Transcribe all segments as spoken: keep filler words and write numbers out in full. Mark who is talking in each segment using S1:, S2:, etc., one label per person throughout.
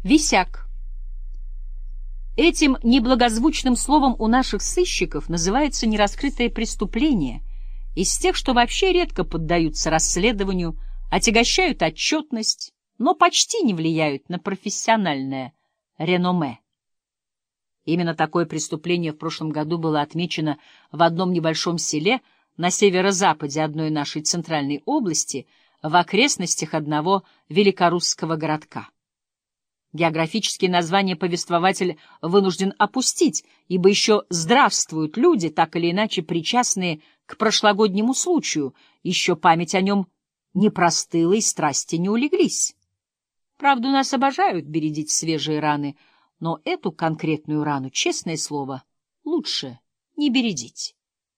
S1: Висяк. Этим неблагозвучным словом у наших сыщиков называется нераскрытое преступление, из тех, что вообще редко поддаются расследованию, отягощают отчетность, но почти не влияют на профессиональное реноме. Именно такое преступление в прошлом году было отмечено в одном небольшом селе на северо-западе одной нашей центральной области, в окрестностях одного великорусского городка. Географические названия повествователь вынужден опустить, ибо еще здравствуют люди, так или иначе причастные к прошлогоднему случаю, еще память о нем не простыла и страсти не улеглись. Правда, у нас обожают бередить свежие раны, но эту конкретную рану, честное слово, лучше не бередить.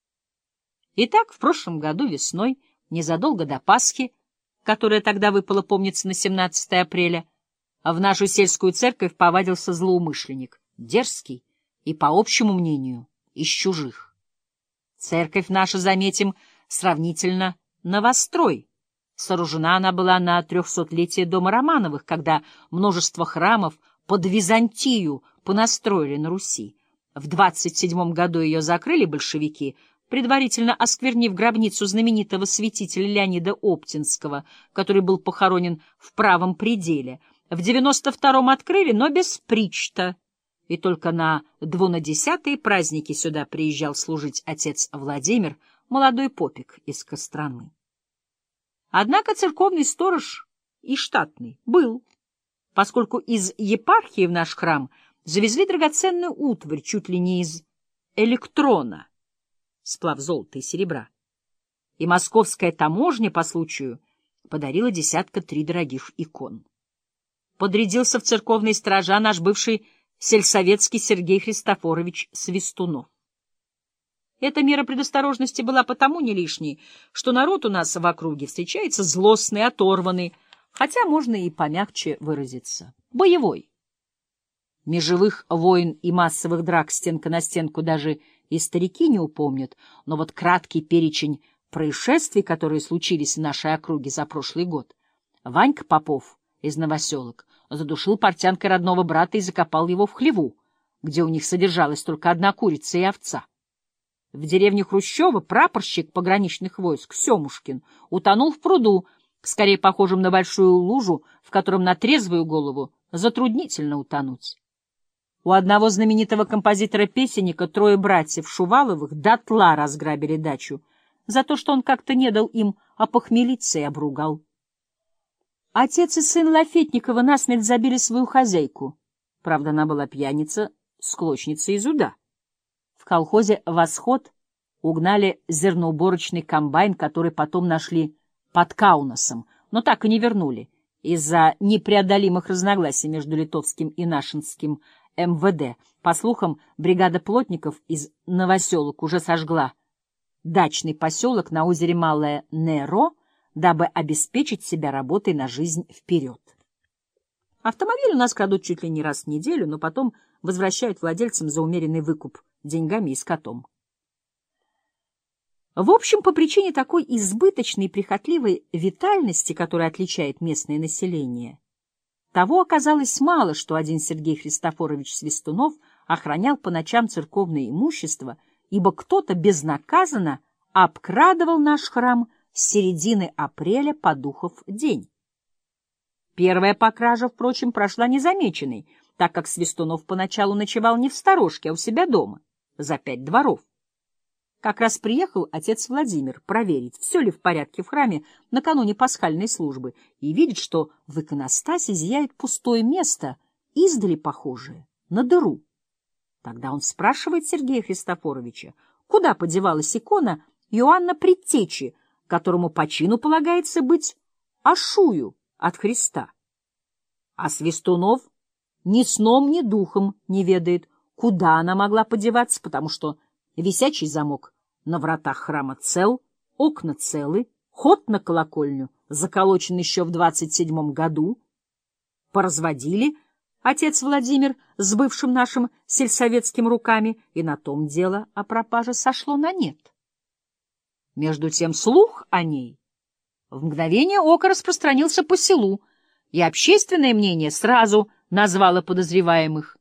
S1: Итак, в прошлом году весной, незадолго до Пасхи, которая тогда выпала, помнится, на семнадцатое апреля, в нашу сельскую церковь повадился злоумышленник, дерзкий и, по общему мнению, из чужих. Церковь наша, заметим, сравнительно новострой. Сооружена она была на трехсотлетие дома Романовых, когда множество храмов под Византию понастроили на Руси. В двадцать седьмом году ее закрыли большевики, предварительно осквернив гробницу знаменитого святителя Леонида Оптинского, который был похоронен в правом пределе. В девяносто втором открыли, но без причта, и только на двунадесятые праздники сюда приезжал служить отец Владимир, молодой попик из Костромы. Однако церковный сторож и штатный был, поскольку из епархии в наш храм завезли драгоценную утварь чуть ли не из электрона, сплав золота и серебра, и московская таможня по случаю подарила десятка три дорогих икон. Подрядился в церковные стража наш бывший сельсоветский Сергей Христофорович Свистунов. Эта мера предосторожности была потому не лишней, что народ у нас в округе встречается злостный, оторванный, хотя можно и помягче выразиться, боевой. Межевых войн и массовых драк стенка на стенку даже и старики не упомнят, но вот краткий перечень происшествий, которые случились в нашей округе за прошлый год. Ванька Попов из Новоселок задушил портянкой родного брата и закопал его в хлеву, где у них содержалась только одна курица и овца. В деревне Хрущева прапорщик пограничных войск Семушкин утонул в пруду, скорее похожем на большую лужу, в котором на трезвую голову затруднительно утонуть. У одного знаменитого композитора-песенника трое братьев Шуваловых дотла разграбили дачу за то, что он как-то не дал им опохмелиться и обругал. Отец и сын Лафетникова насмерть забили свою хозяйку. Правда, она была пьяница, склочница из уда. В колхозе «Восход» угнали зерноуборочный комбайн, который потом нашли под Каунасом, но так и не вернули из-за непреодолимых разногласий между литовским и нашинским эм вэ дэ. По слухам, бригада плотников из Новоселок уже сожгла дачный поселок на озере Малое Неро, дабы обеспечить себя работой на жизнь вперед. Автомобиль у нас крадут чуть ли не раз в неделю, но потом возвращают владельцам за умеренный выкуп деньгами и скотом. В общем, по причине такой избыточной и прихотливой витальности, которая отличает местное население, того оказалось мало, что один Сергей Христофорович Свистунов охранял по ночам церковное имущество, ибо кто-то безнаказанно обкрадывал наш храм с середины апреля по духов день. Первая покража, впрочем, прошла незамеченной, так как Свистунов поначалу ночевал не в сторожке, а у себя дома, за пять дворов. Как раз приехал отец Владимир проверить, все ли в порядке в храме накануне пасхальной службы, и видит, что в иконостасе зияет пустое место, издали похожее на дыру. Тогда он спрашивает Сергея Христофоровича, куда подевалась икона Иоанна Предтечи, которому по чину полагается быть ашую от Христа. А Свистунов ни сном, ни духом не ведает, куда она могла подеваться, потому что висячий замок на вратах храма цел, окна целы, ход на колокольню заколочен еще в двадцать седьмом году. Поразводили отец Владимир с бывшим нашим сельсоветским руками, и на том дело о пропаже сошло на нет. Между тем слух о ней в мгновение ока распространился по селу, и общественное мнение сразу назвала подозреваемых,